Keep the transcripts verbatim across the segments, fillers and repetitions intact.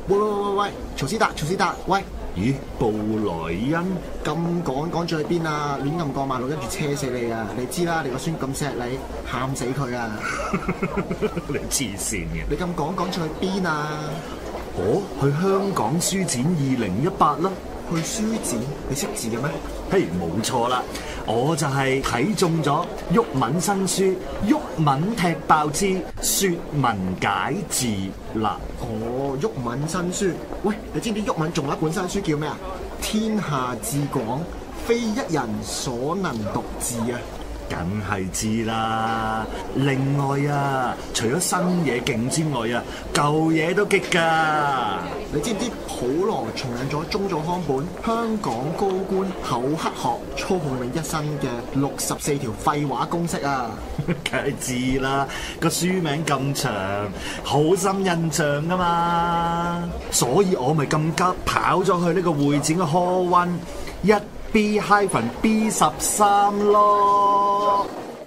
喂喂喂喂，曹斯達，曹斯達，喂！ 咦，布萊恩咁趕趕住去邊啊？亂咁過馬路，跟住車死你啊！你知啦，你個孫咁錫你，喊死佢啊！ 你黐線嘅！ 你咁趕趕住去邊啊？ 我去香港書展二零一八啦。 去書展？你識字嘅咩？ 嘿，冇錯啦，我就係睇中咗毓民新書《毓民踢爆之說文解字》啦。 哦，毓民新書。喂，你知唔知毓民仲有一本新書叫咩啊？天下至廣，非一人所能獨治啊！ 梗係知啦。另外啊，除咗新嘢勁之外啊，舊嘢都激㗎。 你知唔知普羅重印咗中早康本《香港高官口黑學操控你一生嘅六十四條廢話公式》啊？ 梗係知啦，個書名咁長，好深印象㗎嘛。所以我咪咁急跑咗去呢個會展嘅 Hall One 一 B B 十三咯。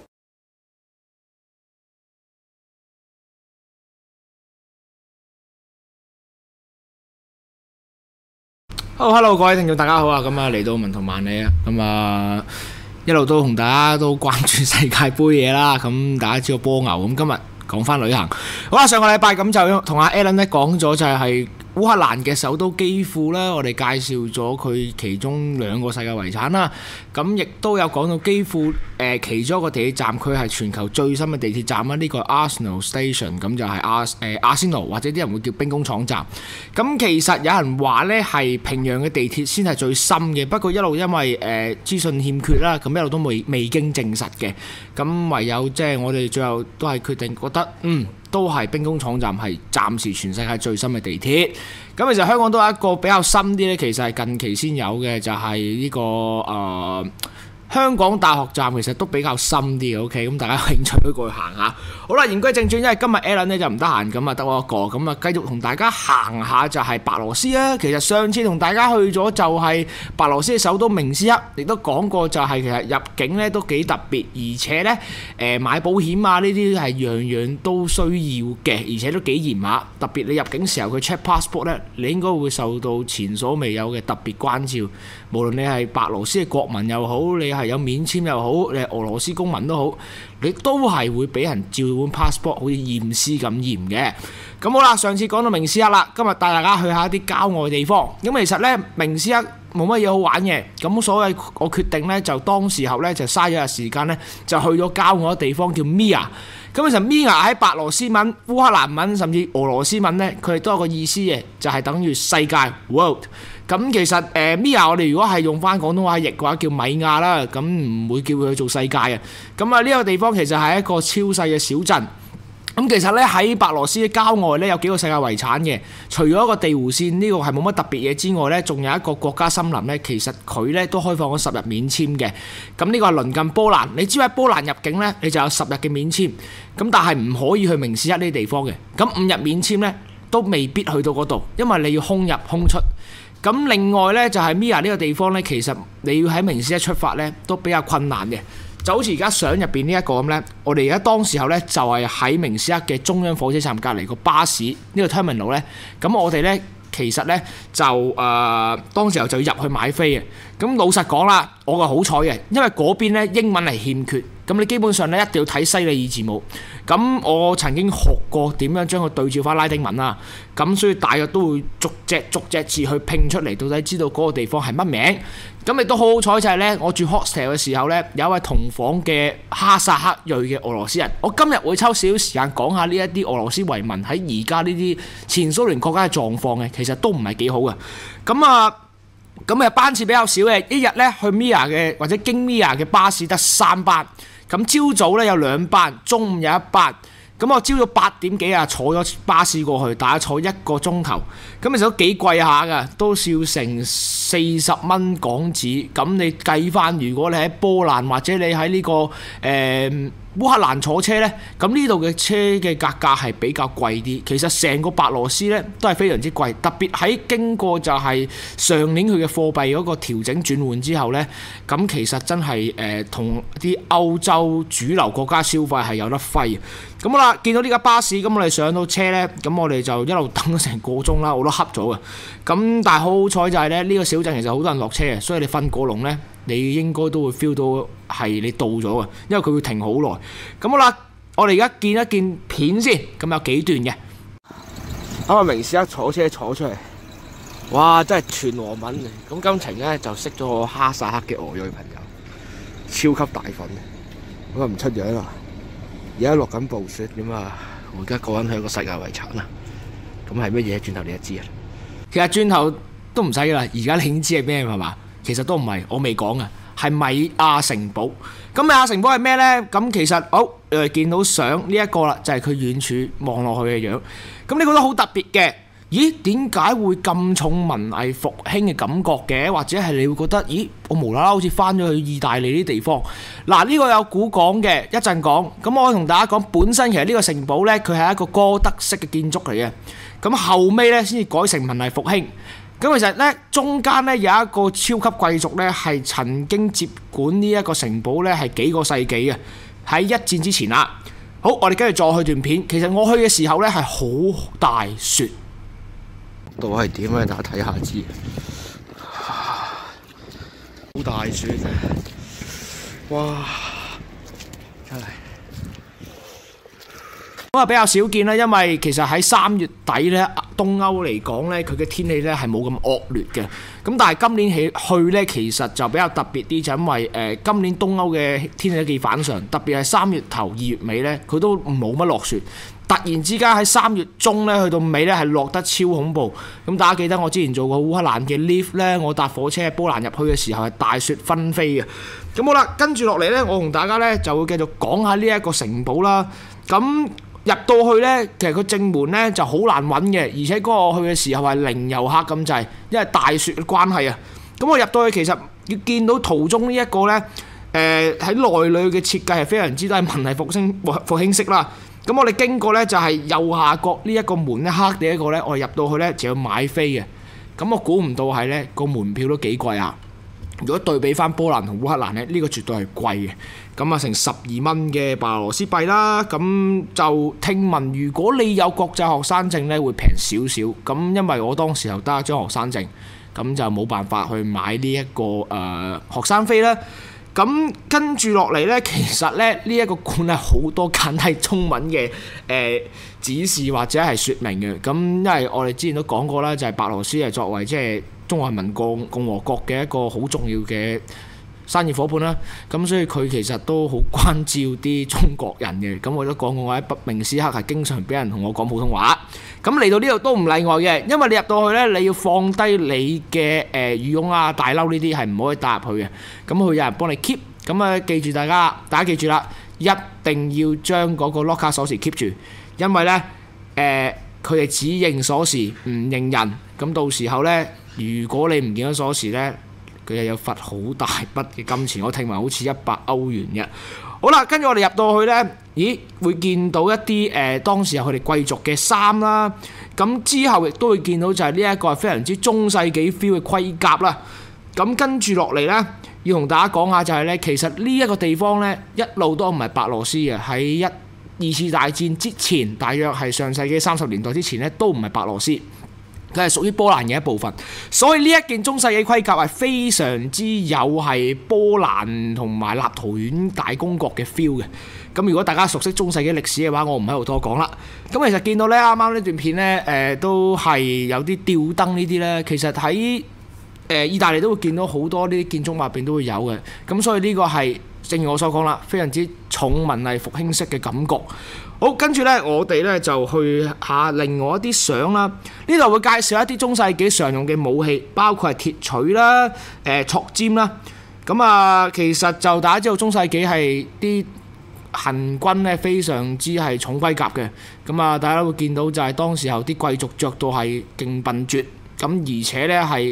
Hello，Hello， 各位聽眾大家好啊！咁啊嚟到文圖萬里啊，咁啊一路都同大家都關注世界盃嘢啦。咁大家知道波牛，咁今日講翻旅行。好啦，上個禮拜咁就同阿 Alan 咧講咗就係烏克蘭嘅首都基輔啦，我哋介紹咗佢其中兩個世界遺產啦。咁亦都有講到基輔誒、呃、其中一個地鐵站，佢係全球最新嘅地鐵站啦。呢、這個 Arsenal Station， 咁就係阿誒阿仙奴，或者啲人會叫兵工廠站。咁其實有人話呢係平壤嘅地鐵先係最深嘅，不過一路因為誒、呃、資訊欠缺啦，咁一路都未未經證實嘅。咁唯有即係我哋最後都係決定覺得嗯。都係兵工廠站係暫時全世界最深嘅地鐵。咁其實香港都有一個比較深啲呢，其實係近期先有嘅，就係呢個誒香港大學站，其實都比較深啲嘅。OK，咁大家有興趣都過去行下。好啦，言歸正傳，因為今日 Alan 咧就唔得閒，咁啊得我一個，咁啊繼續同大家行下就係白羅斯啦。其實上次同大家去咗就係白羅斯嘅首都明斯克，亦都講過就係其實入境咧都幾特別，而且咧誒、呃、買保險啊呢啲係樣樣都需要嘅，而且都幾嚴下。特別你入境時候佢 check passport 咧，你應該會受到前所未有嘅特別關照。無論你係白羅斯嘅國民又好，你係有免簽又好，你係俄羅斯公民都好，你都係會俾人照本 passport 好似驗屍咁驗嘅。咁好啦，上次講到明斯克啦，今日帶大家去下一啲郊外地方。咁其實呢，明斯克冇乜嘢好玩嘅，咁所以我決定呢，就當時候呢，就嘥咗日時間呢，就去咗郊外嘅地方叫 Mir。咁其實 Mir 喺白羅斯文、烏克蘭文甚至俄羅斯文呢，佢哋都有個意思嘅，就係、是、等於世界 world。咁其實誒 Mir 我哋如果係用翻廣東話譯嘅話，叫米亞啦，咁唔會叫佢做世界嘅。咁啊呢個地方其實係一個超細嘅小鎮。咁其實咧喺白羅斯嘅郊外咧有幾個世界遺產嘅，除咗一個地弧線呢個係冇乜特別嘢之外咧，仲有一個國家森林咧，其實佢咧都開放咗十日免簽嘅。咁呢個係鄰近波蘭，你知喺波蘭入境咧，你就有十日嘅免簽。咁但係唔可以去明斯克呢啲地方嘅。咁五日免簽咧都未必去到嗰度，因為你要空入空出。咁另外咧就係 Mir 呢個地方咧，其實你要喺明斯克出發咧都比較困難嘅。就好似而家相入邊呢一個咁呢，我哋而家當時候呢，就係喺明斯克嘅中央火車站隔離個巴士呢個 terminal 呢。咁我哋呢，其實呢，就誒、呃、當時候就要入去買飛嘅。咁老實講啦，我個好彩嘅，因為嗰邊呢英文係欠缺，咁你基本上呢一定要睇西里爾字母。咁我曾經學過點樣將佢對照翻拉丁文啦，咁所以大約都會逐隻逐隻字去拼出嚟，到底知道嗰個地方係乜名。咁亦都好好彩就係呢，我住 hostel 嘅時候呢，有一位同房嘅哈薩克裔嘅俄羅斯人。我今日會抽少少時間講下呢一啲俄羅斯遺民喺而家呢啲前蘇聯國家嘅狀況嘅，其實都唔係幾好嘅。咁啊，咁啊班次比較少嘅，一日呢去 Mir 嘅或者經 Mir 嘅巴士得三班。咁朝早呢有兩班，中午有一班。咁我朝早八點幾啊，坐咗巴士過去，大概坐一個鐘頭。咁其實都幾貴下㗎，都要成四十蚊港紙。咁你計翻，如果你喺波蘭或者你喺呢、這個誒、呃、 烏克蘭坐車呢，咁呢度嘅車嘅價格係比較貴啲。其實成個白羅斯呢都係非常之貴，特別喺經過就係上年佢嘅貨幣嗰個調整轉換之後呢，咁其實真係誒同啲歐洲主流國家消費係有得揮。咁好啦，見到呢架巴士，咁我哋上到車呢，咁我哋就一路等咗成個鐘啦，我都瞌咗嘅。咁但係好好彩就係咧，呢個小鎮其實好多人落車嘅，所以你瞓過籠呢，你應該都會 feel 到係你到咗嘅，因為佢會停好耐。咁好啦，我哋而家見一見片先，咁有幾段嘅。咁啊，明時一坐車坐出嚟，哇！真係全俄文嚟。咁今程呢，就識咗個哈薩克嘅俄裔朋友，超級大粉。咁啊唔出樣啦。而家落緊暴雪，咁啊，我而家過緊去一個世界遺產啦。咁係乜嘢？轉頭你就知啦。其實轉頭都唔使啦，而家你已經知係咩係嘛？其實都唔係，我未講啊，係米亞城堡。咁米亞城堡係咩呢？咁其實好，誒見到相呢一個啦，就係佢遠處望落去嘅樣。咁你覺得好特別嘅？咦，點解會咁重文藝復興嘅感覺嘅？或者係你會覺得，咦，我無啦啦好似翻咗去意大利啲地方。嗱，呢個有古講嘅，一陣講。咁我可以同大家講，本身其實呢個城堡呢，佢係一個哥德式嘅建築嚟嘅。咁後尾呢，先至改成文藝復興。咁其實呢，中間呢有一個超級貴族呢，係曾經接管呢一個城堡呢，係幾個世紀嘅，喺一戰之前啦。好，我哋跟住再去段片。其實我去嘅時候呢，係好大雪。度係點咧？大家睇下知。好大雪啊！哇！真係咁啊，比較少見啦。因為其實喺三月底咧，東歐嚟講咧，佢嘅天氣咧係冇咁惡劣嘅。咁但係今年起去咧，其實就比較特別啲，就因為誒、呃、今年東歐嘅天氣都幾反常，特別係三月頭二月尾咧，佢都冇乜落雪。突然之間喺三月中咧，去到尾咧係落得超恐怖。咁大家記得我之前做過烏克蘭嘅 lift 咧，我搭火車喺波蘭入去嘅時候係大雪紛飛嘅。咁好啦，跟住落嚟咧，我同大家咧就會繼續講下呢一個城堡啦。咁入到去咧，其實佢正門咧就好難揾嘅，而且嗰個去嘅時候係零遊客咁滯，因為大雪嘅關係啊。咁我入到去其實要見到途中呢一個咧，誒喺內裏嘅設計係非常之都係文藝復興復興式啦。咁我哋經過呢，就係右下角呢一個門咧，黑嘅一個呢，我哋入到去呢，就要買飛嘅。咁我估唔到係呢個門票都幾貴啊！如果對比翻波蘭同烏克蘭呢，呢個絕對係貴嘅。咁啊，成十二蚊嘅白俄羅斯幣啦。咁就聽聞如果你有國際學生證呢，會平少少。咁因為我當時候得一張學生證，咁就冇辦法去買呢一個誒學生飛啦。咁跟住落嚟呢，其實咧呢一個館係好多簡體中文嘅誒、呃、指示或者係説明嘅。咁因為我哋之前都講過啦，就係白羅斯係作為即係中華人民共共和國嘅一個好重要嘅生意夥伴啦。咁所以佢其實都好關照啲中國人嘅。咁我都講過，我喺北明斯克係經常俾人同我講普通話。咁嚟到呢度都唔例外嘅，因為你入到去呢，你要放低你嘅誒羽絨啊、大褸呢啲係唔可以帶入去嘅。咁佢有人幫你 keep。咁啊，記住大家，大家記住啦，一定要將嗰個 locker 鎖匙 keep 住，因為呢，誒佢哋只認鎖匙唔認人。咁到時候呢，如果你唔見咗鎖匙呢，佢又有罰好大筆嘅金錢。我聽聞好似一百歐元嘅。好啦，跟住我哋入到去呢，咦，會見到一啲誒、呃、當時候佢哋貴族嘅衫啦。咁之後亦都會見到就係呢一個係非常之中世紀 feel 嘅盔甲啦。咁跟住落嚟呢，要同大家講下就係呢，其實呢一個地方呢，一路都唔係白羅斯嘅。喺一二次大戰之前，大約係上世紀三十年代之前呢，都唔係白羅斯。佢係屬於波蘭嘅一部分，所以呢一件中世紀盔甲係非常之有係波蘭同埋立陶宛大公國嘅 feel 嘅。咁如果大家熟悉中世紀歷史嘅話，我唔喺度多講啦。咁其實見到呢啱啱呢段片呢，誒、呃、都係有啲吊燈呢啲呢。其實喺誒、呃、意大利都會見到好多呢啲建築物入邊都會有嘅。咁所以呢個係正如我所講啦，非常之重文藝復興式嘅感覺。好，跟住呢，我哋呢就去下另外一啲相啦。呢度會介紹一啲中世紀常用嘅武器，包括係鐵錘啦、誒、呃、戳尖啦。咁啊，其實就大家知道中世紀係啲行軍呢非常之係重盔甲嘅。咁啊，大家都會見到就係當時候啲貴族着到係勁笨拙，咁而且呢係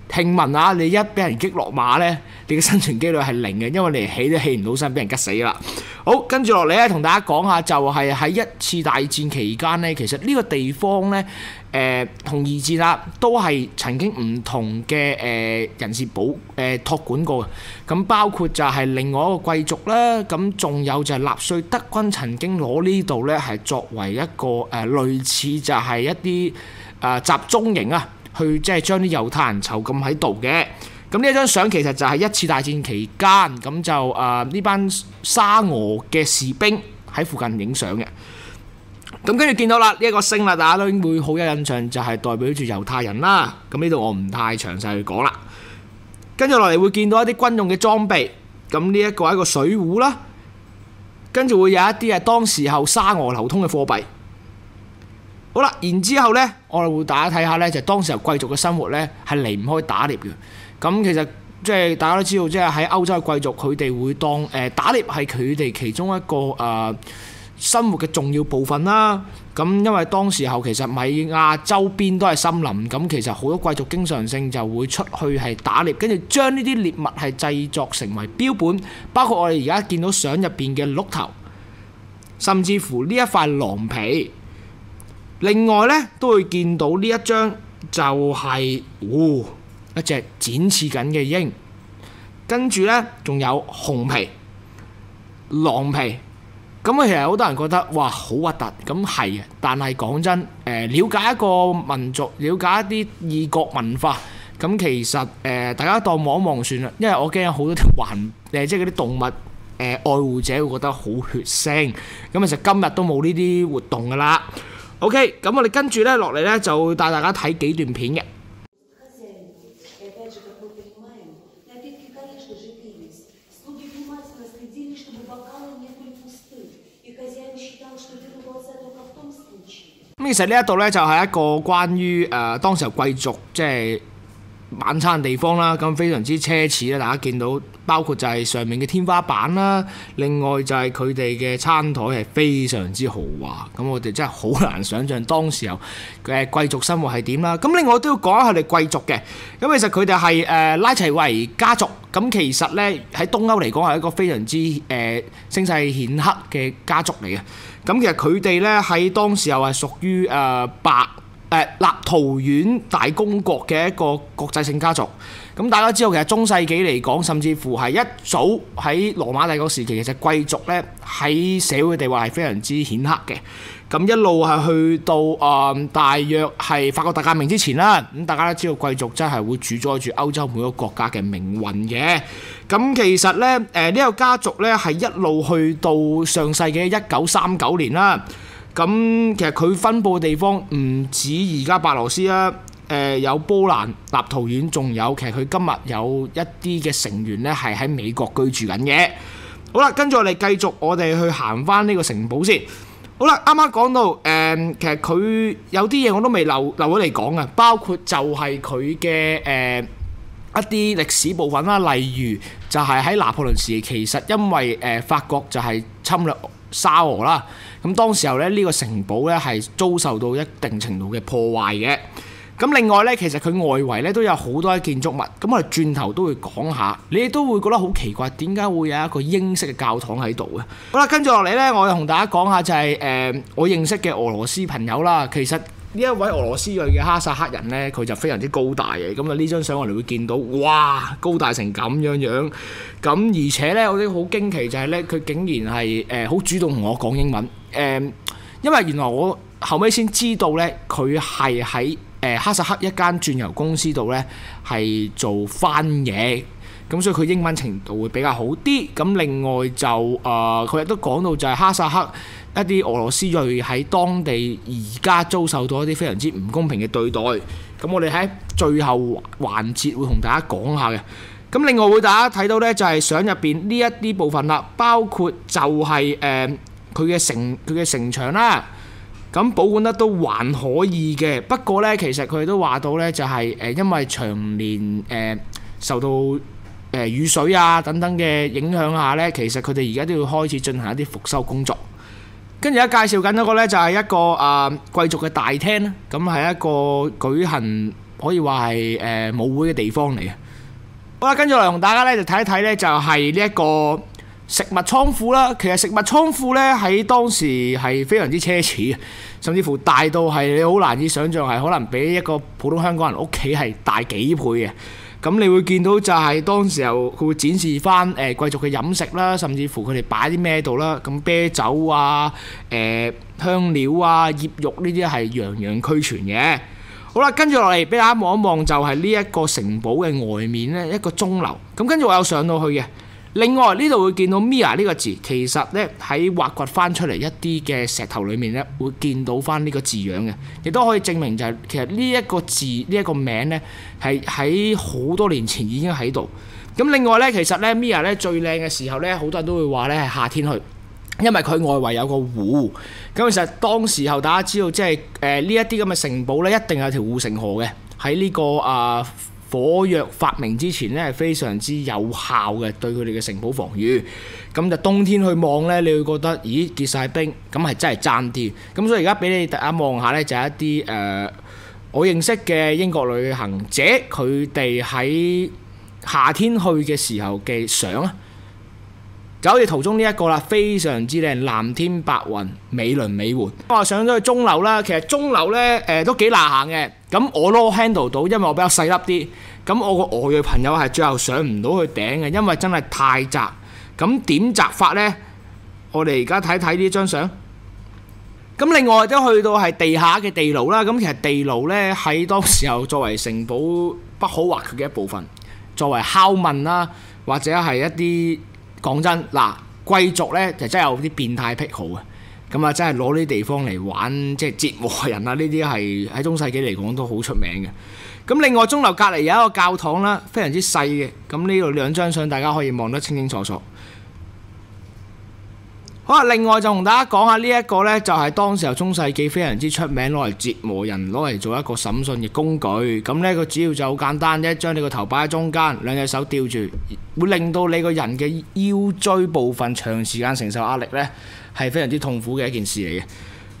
聽聞啊，你一俾人擊落馬呢，你嘅生存機率係零嘅，因為你起都起唔到身，俾人吉死啦。好，跟住落嚟咧，同大家講下就係喺一次大戰期間呢，其實呢個地方呢，誒、呃、同二戰啊，都係曾經唔同嘅誒、呃、人士保誒、呃、託管過嘅。咁包括就係另外一個貴族啦，咁仲有就係納粹德軍曾經攞呢度呢，係作為一個誒、呃、類似就係一啲誒、呃、集中營啊。去即係將啲猶太人囚禁喺度嘅，咁呢一張相其實就係一次大戰期間，咁就誒呢、呃、班沙俄嘅士兵喺附近影相嘅。咁跟住見到啦，呢、這、一個星啦，大家都會好有印象，就係代表住猶太人啦。咁呢度我唔太詳細去講啦。跟住落嚟會見到一啲軍用嘅裝備，咁呢一個係一個水壺啦，跟住會有一啲係當時候沙俄流通嘅貨幣。好啦，然之後呢，我哋會大家睇下呢，就係、當時候貴族嘅生活呢，係離唔開打獵嘅。咁其實即係大家都知道，即係喺歐洲嘅貴族，佢哋會當誒、呃、打獵係佢哋其中一個誒、呃、生活嘅重要部分啦。咁因為當時候其實米亞周邊都係森林，咁其實好多貴族經常性就會出去係打獵，跟住將呢啲獵物係製作成為標本，包括我哋而家見到相入邊嘅鹿頭，甚至乎呢一塊狼皮。另外咧，都會見到呢一張就係、是哦、一隻展翅緊嘅鷹，跟住咧仲有熊皮、狼皮。咁啊，其實好多人覺得哇好核突，咁係嘅。但係講真，誒、呃、了解一個民族，了解一啲異國文化，咁其實誒、呃、大家當望一望算啦。因為我驚有好多條環誒，即係嗰啲動物誒、呃、愛護者會覺得好血腥。咁其實今日都冇呢啲活動㗎啦。OK， 咁我哋跟住咧落嚟咧就帶大家睇幾段片嘅。咁其實呢一度咧就係一個關於誒、呃、當時候貴族即係晚餐地方啦，咁非常之奢侈啦。大家見到包括就係上面嘅天花板啦，另外就係佢哋嘅餐台係非常之豪華。咁我哋真係好難想像當時候嘅貴族生活係點啦。咁另外都要講下佢哋貴族嘅。咁其實佢哋係誒拉齊維家族。咁其實咧喺東歐嚟講係一個非常之誒、呃、聲勢顯赫嘅家族嚟嘅。咁其實佢哋咧喺當時候係屬於誒、呃、白誒、呃、立陶宛大公國嘅一個國際性家族。咁大家知道其實中世紀嚟講，甚至乎係一早喺羅馬帝國時期，其實貴族咧喺社會地位係非常之顯赫嘅。咁一路係去到誒、呃、大約係法國大革命之前啦。咁大家都知道貴族真係會主宰住歐洲每個國家嘅命運嘅。咁其實咧誒呢、呃這個家族咧係一路去到上世紀一九三九年啦。咁其實佢分佈嘅地方唔止而家白羅斯啦。誒、呃、有波蘭、立陶宛，仲有其實佢今日有一啲嘅成員咧係喺美國居住緊嘅。好啦，跟住我哋繼續，我哋去行翻呢個城堡先。好啦，啱啱講到誒、呃，其實佢有啲嘢我都未留留咗嚟講嘅，包括就係佢嘅誒一啲歷史部分啦，例如就係喺拿破崙時期，其實因為誒、呃、法國就係侵略沙俄啦，咁當時候咧呢、呢個城堡咧係遭受到一定程度嘅破壞嘅。咁另外咧，其實佢外圍咧都有好多嘅建築物，咁我哋轉頭都會講下，你哋都會覺得好奇怪，點解會有一個英式嘅教堂喺度嘅？好啦，跟住落嚟咧，我又同大家講下就係、是、誒、呃、我認識嘅俄羅斯朋友啦。其實呢一位俄羅斯裔嘅哈薩克人咧，佢就非常之高大嘅。咁啊呢張相我哋會見到，哇，高大成咁樣樣。咁而且咧，我啲好驚奇就係咧，佢竟然係誒好主動同我講英文。誒、呃，因為原來我後尾先知道咧，佢係喺誒哈薩克一間鑽油公司度咧係做翻譯，咁所以佢英文程度會比較好啲。咁另外就誒佢亦都講到就係哈薩克一啲俄羅斯裔喺當地而家遭受到一啲非常之唔公平嘅對待。咁我哋喺最後環節會同大家講下嘅。咁另外會大家睇到咧就係相入邊呢一啲部分啦，包括就係誒佢嘅城佢嘅城牆啦。咁保管得都還可以嘅，不過咧，其實佢哋都話到咧，就係誒因為長年誒、呃、受到誒、呃、雨水啊等等嘅影響下咧，其實佢哋而家都要開始進行一啲復修工作。跟住而家介紹緊嗰個咧，就係一個啊貴族嘅大廳啦，咁係一個舉行可以話係誒舞會嘅地方嚟嘅。好啦，跟住嚟同大家咧就睇一睇咧，就係呢一個食物倉庫啦。其實食物倉庫咧喺當時係非常之奢侈嘅，甚至乎大到係你好難以想像係可能比一個普通香港人屋企係大幾倍嘅。咁你會見到就係當時候佢會展示翻誒貴族嘅飲食啦，甚至乎佢哋擺啲咩度啦。咁啤酒啊、誒、呃、香料啊、醃肉呢啲係樣樣俱全嘅。好啦，跟住落嚟俾大家望一望，就係呢一個城堡嘅外面咧，一個鐘樓。咁跟住我有上到去嘅。另外呢度會見到 Mia 呢個字，其實咧喺挖掘翻出嚟一啲嘅石頭裏面咧，會見到翻呢個字樣嘅，亦都可以證明就係、是、其實呢一個字呢一、這個名咧係喺好多年前已經喺度。咁另外咧，其實咧 Mia 咧最靚嘅時候咧，好多人都會話咧係夏天去。因為佢外圍有個湖，咁其實當時候大家知道，即係誒呢一啲咁嘅城堡咧，一定有條護城河嘅。喺呢、這個啊、呃、火藥發明之前咧，係非常之有效嘅對佢哋嘅城堡防禦。咁就冬天去望咧，你會覺得咦結晒冰，咁係真係爭啲。咁所以而家俾你大家望下咧，就係一啲誒、呃、我認識嘅英國旅行者，佢哋喺夏天去嘅時候嘅相啊。就好似圖中呢一個啦，非常之靚，藍天白雲，美輪美奐。我上咗去鐘樓啦，其實鐘樓咧誒都幾難行嘅。咁我都 handle 到，因為我比較細粒啲。咁我個外裔朋友係最後上唔到去頂嘅，因為真係太窄。咁點窄法呢？我哋而家睇睇呢張相。咁另外都去到係地下嘅地牢啦。咁其實地牢咧喺當時候作為城堡不可或缺嘅一部分，作為拷問啦，或者係一啲。講真嗱，貴族咧就真係有啲變態癖好嘅，咁啊真係攞呢啲地方嚟玩，即係折磨人啊！呢啲係喺中世紀嚟講都好出名嘅。咁另外鐘樓隔離有一個教堂啦，非常之細嘅。咁呢度兩張相大家可以望得清清楚楚。好啦，另外就同大家講下呢一個呢，就係當時候中世紀非常之出名，攞嚟折磨人，攞嚟做一個審訊嘅工具。咁呢個主要就好簡單啫，將你個頭擺喺中間，兩隻手吊住，會令到你個人嘅腰椎部分長時間承受壓力呢，係非常之痛苦嘅一件事嚟嘅。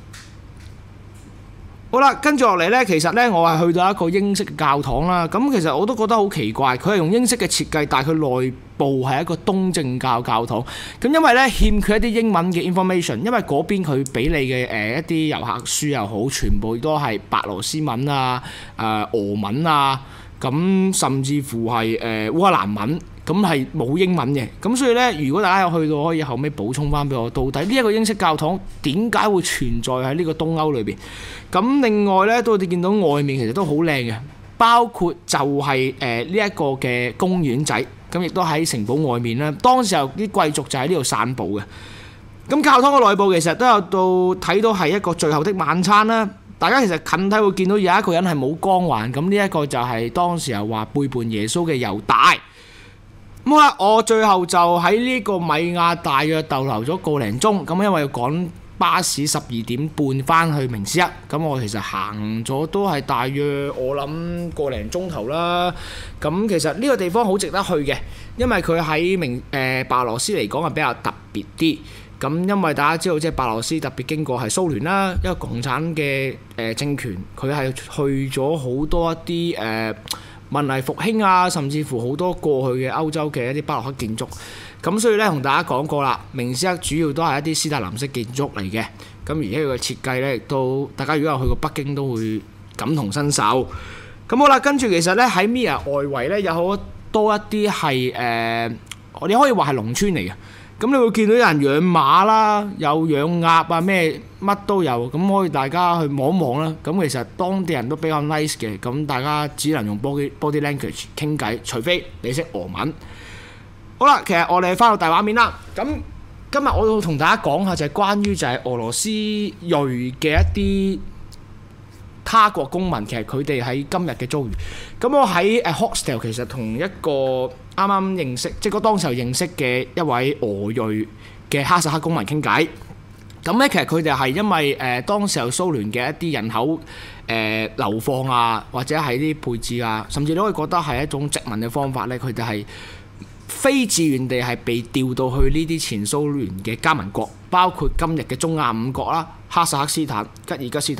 好啦，跟住落嚟呢，其實呢，我係去到一個英式嘅教堂啦。咁其實我都覺得好奇怪，佢係用英式嘅設計，但係佢內部係一個東正教教堂。咁因為呢，欠缺一啲英文嘅 information，因為嗰邊佢俾你嘅誒、呃、一啲遊客書又好，全部都係白羅斯文啊、誒、呃、俄文啊，咁甚至乎係誒、呃、烏克蘭文。咁係冇英文嘅，咁所以呢，如果大家有去到，可以後尾補充翻俾我，到底呢一個英式教堂點解會存在喺呢個東歐裏邊？咁另外呢，都你見到外面其實都好靚嘅，包括就係誒呢一個嘅公園仔，咁亦都喺城堡外面啦。當時候啲貴族就喺呢度散步嘅。咁教堂嘅內部其實都有到睇到係一個最後的晚餐啦。大家其實近睇會見到有一個人係冇光環，咁呢一個就係當時候話背叛耶穌嘅猶大。咁好啦，我最後就喺呢個米亞大約逗留咗個零鐘，咁因為要趕巴士十二點半翻去明斯克，咁我其實行咗都係大約我諗個零鐘頭啦。咁其實呢個地方好值得去嘅，因為佢喺明誒白羅斯嚟講係比較特別啲。咁因為大家知道，即係白羅斯特別經過係蘇聯啦，一個共產嘅誒政權，佢係去咗好多一啲誒。呃文藝復興啊，甚至乎好多過去嘅歐洲嘅一啲巴洛克建築，咁所以咧同大家講過啦，明斯克主要都係一啲斯大林式建築嚟嘅，咁而且佢嘅設計咧亦都，大家如果有去過北京都會感同身受。咁好啦，跟住其實咧喺 Mia 外圍咧有好多一啲係誒，我哋可以話係農村嚟嘅。咁你會見到有人養馬啦，有養鴨啊，咩乜都有，咁可以大家去望一望啦。咁其實當地人都比較 nice 嘅，咁大家只能用 body body language 傾偈，除非你識俄文。好啦，其實我哋翻到大畫面啦。咁今日我要同大家講下就係關於就係俄羅斯裔嘅一啲他國公民，其實佢哋喺今日嘅遭遇。咁我喺誒 hostel 其實同一個啱啱認識，即係嗰當時候認識嘅一位俄裔嘅哈薩克公民傾偈。咁咧其實佢哋係因為誒、呃、當時候蘇聯嘅一啲人口誒、呃、流放啊，或者係啲配置啊，甚至都可以覺得係一種殖民嘅方法咧。佢哋係非自願地係被調到去呢啲前蘇聯嘅加盟國，包括今日嘅中亞五國啦，哈薩克斯坦、吉爾吉斯坦、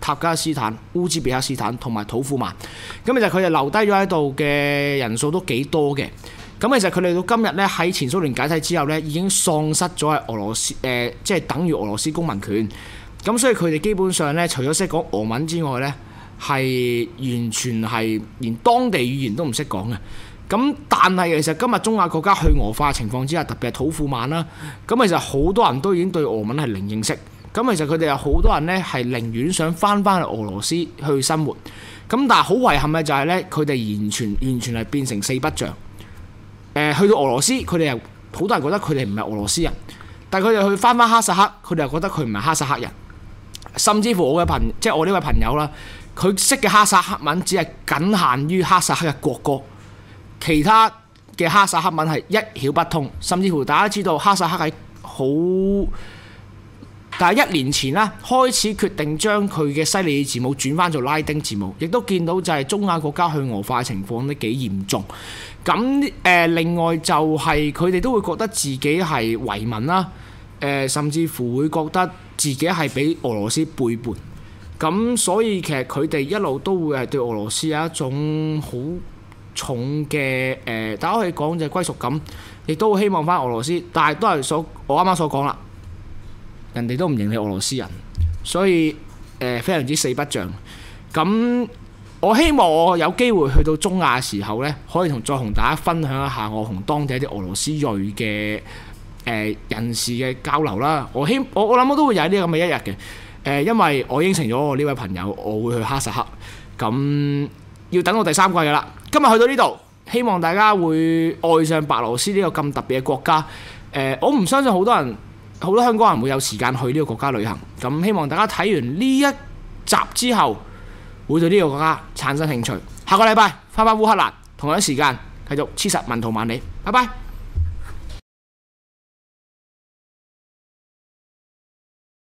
塔吉克斯坦、烏茲別克斯坦同埋土庫曼。咁其實佢哋留低咗喺度嘅人數都幾多嘅。咁其實佢哋到今日咧喺前蘇聯解體之後咧，已經喪失咗係俄羅斯誒、呃，即係等於俄羅斯公民權。咁所以佢哋基本上咧，除咗識講俄文之外咧，係完全係連當地語言都唔識講嘅。咁但係其實今日中亞國家去俄化嘅情況之下，特別係土庫曼啦，咁其實好多人都已經對俄文係零認識。咁其實佢哋有好多人咧係寧願想翻翻去俄羅斯去生活。咁但係好遺憾嘅就係咧，佢哋完全完全係變成四不像。誒、呃、去到俄羅斯，佢哋又好多人覺得佢哋唔係俄羅斯人，但係佢哋去翻翻哈薩克，佢哋又覺得佢唔係哈薩克人。甚至乎我嘅朋，即係我呢位朋友啦，佢識嘅哈薩克文只係僅限於哈薩克嘅國歌。其他嘅哈薩克文係一曉不通，甚至乎大家知道哈薩克係好，但係一年前啦開始決定將佢嘅西里爾字母轉翻做拉丁字母，亦都見到就係中亞國家去俄化嘅情況都幾嚴重。咁誒、呃，另外就係佢哋都會覺得自己係遺民啦，誒、呃，甚至乎會覺得自己係俾俄羅斯背叛。咁所以其實佢哋一路都會係對俄羅斯有一種好重嘅誒、呃，大家可以講就係歸屬感，亦都希望翻俄羅斯，但係都係所我啱啱所講啦，人哋都唔認你俄羅斯人，所以誒、呃、非常之四不像。咁我希望我有機會去到中亞嘅時候呢，可以同再同大家分享一下我同當地一啲俄羅斯裔嘅誒、呃、人士嘅交流啦。我希我我諗我都會有呢啲咁嘅一日嘅，誒、呃，因為我應承咗我呢位朋友，我會去哈薩克，咁要等到第三季噶啦。今日去到呢度，希望大家會愛上白羅斯呢個咁特別嘅國家。誒、呃，我唔相信好多人、好多香港人會有時間去呢個國家旅行。咁希望大家睇完呢一集之後，會對呢個國家產生興趣。下個禮拜翻返烏克蘭，同樣時間繼續黐實文圖萬里。拜拜。